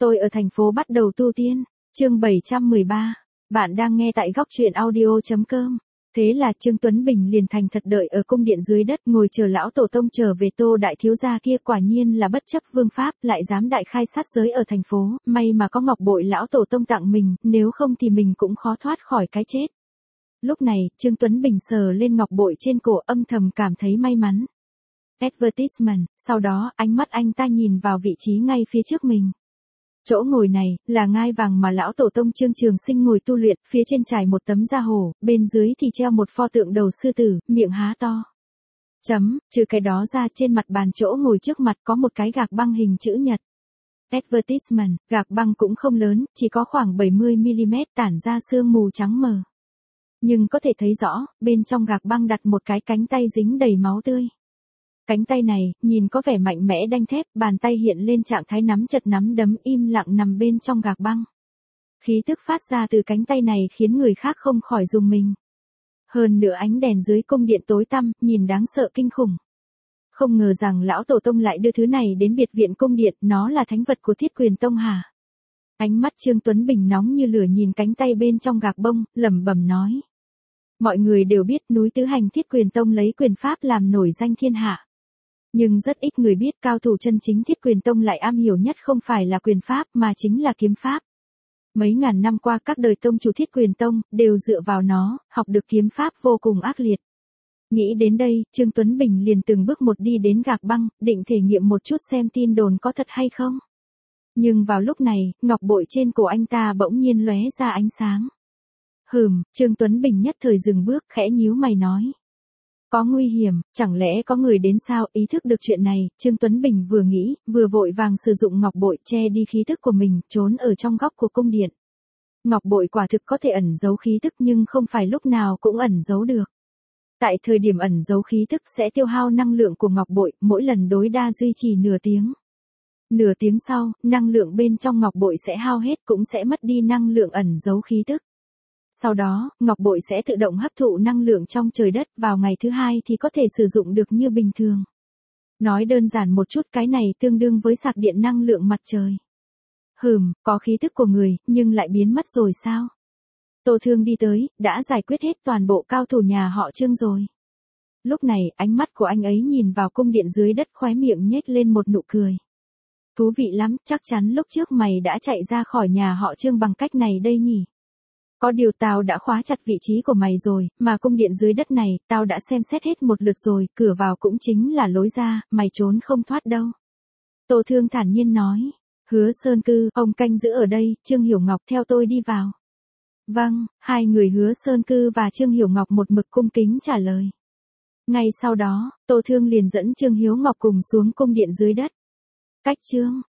Tôi ở thành phố bắt đầu tu tiên. Chương 713. Bạn đang nghe tại góc truyện audio.com. Thế là Trương Tuấn Bình liền thành thật đợi ở cung điện dưới đất, ngồi chờ lão tổ tông trở về. Tô đại thiếu gia kia quả nhiên là bất chấp vương pháp, lại dám đại khai sát giới ở thành phố, may mà có ngọc bội lão tổ tông tặng mình, nếu không thì mình cũng khó thoát khỏi cái chết. Lúc này, Trương Tuấn Bình sờ lên ngọc bội trên cổ, âm thầm cảm thấy may mắn. Advertisement, sau đó ánh mắt anh ta nhìn vào vị trí ngay phía trước mình. Chỗ ngồi này, là ngai vàng mà lão tổ tông Trương Trường Sinh ngồi tu luyện, phía trên trải một tấm da hổ, bên dưới thì treo một pho tượng đầu sư tử, miệng há to. Trừ cái đó ra, trên mặt bàn chỗ ngồi trước mặt có một cái gạc băng hình chữ nhật. Advertisement, gạc băng cũng không lớn, chỉ có khoảng 70mm, tản ra sương mù trắng mờ. Nhưng có thể thấy rõ, bên trong gạc băng đặt một cái cánh tay dính đầy máu tươi. Cánh tay này, nhìn có vẻ mạnh mẽ đanh thép, bàn tay hiện lên trạng thái nắm chặt nắm đấm, im lặng nằm bên trong gạc băng. Khí tức phát ra từ cánh tay này khiến người khác không khỏi rùng mình. Hơn nữa ánh đèn dưới cung điện tối tăm, nhìn đáng sợ kinh khủng. Không ngờ rằng lão tổ tông lại đưa thứ này đến biệt viện cung điện, nó là thánh vật của Thiết Quyền Tông hả? Ánh mắt Trương Tuấn Bình nóng như lửa nhìn cánh tay bên trong gạc bông, lẩm bẩm nói. Mọi người đều biết núi Tứ Hành Thiết Quyền Tông lấy quyền pháp làm nổi danh thiên hạ. Nhưng rất ít người biết cao thủ chân chính Thiết Quyền Tông lại am hiểu nhất không phải là quyền pháp mà chính là kiếm pháp. Mấy ngàn năm qua các đời tông chủ Thiết Quyền Tông đều dựa vào nó, học được kiếm pháp vô cùng ác liệt. Nghĩ đến đây, Trương Tuấn Bình liền từng bước một đi đến gạc băng, định thể nghiệm một chút xem tin đồn có thật hay không. Nhưng vào lúc này, ngọc bội trên cổ anh ta bỗng nhiên lóe ra ánh sáng. Trương Tuấn Bình nhất thời dừng bước, khẽ nhíu mày nói. Có nguy hiểm, chẳng lẽ có người đến sao? Ý thức được chuyện này, Trương Tuấn Bình vừa nghĩ, vừa vội vàng sử dụng ngọc bội che đi khí tức của mình, trốn ở trong góc của cung điện. Ngọc bội quả thực có thể ẩn giấu khí tức nhưng không phải lúc nào cũng ẩn giấu được. Tại thời điểm ẩn giấu khí tức sẽ tiêu hao năng lượng của ngọc bội, mỗi lần tối đa duy trì nửa tiếng. Nửa tiếng sau, năng lượng bên trong ngọc bội sẽ hao hết, cũng sẽ mất đi năng lượng ẩn giấu khí tức. Sau đó, ngọc bội sẽ tự động hấp thụ năng lượng trong trời đất, vào ngày thứ hai thì có thể sử dụng được như bình thường. Nói đơn giản một chút, cái này tương đương với sạc điện năng lượng mặt trời. Có khí tức của người, nhưng lại biến mất rồi sao? Tô Thương đi tới, đã giải quyết hết toàn bộ cao thủ nhà họ Trương rồi. Lúc này, ánh mắt của anh ấy nhìn vào cung điện dưới đất, khóe miệng nhếch lên một nụ cười. Thú vị lắm, chắc chắn lúc trước mày đã chạy ra khỏi nhà họ Trương bằng cách này đây nhỉ? Có điều tao đã khóa chặt vị trí của mày rồi, mà cung điện dưới đất này, tao đã xem xét hết một lượt rồi, cửa vào cũng chính là lối ra, mày trốn không thoát đâu. Tô Thương thản nhiên nói. Hứa Sơn Cư, ông canh giữ ở đây, Trương Hiểu Ngọc theo tôi đi vào. Vâng, hai người Hứa Sơn Cư và Trương Hiểu Ngọc một mực cung kính trả lời. Ngay sau đó, Tô Thương liền dẫn Trương Hiếu Ngọc cùng xuống cung điện dưới đất. Cách Trương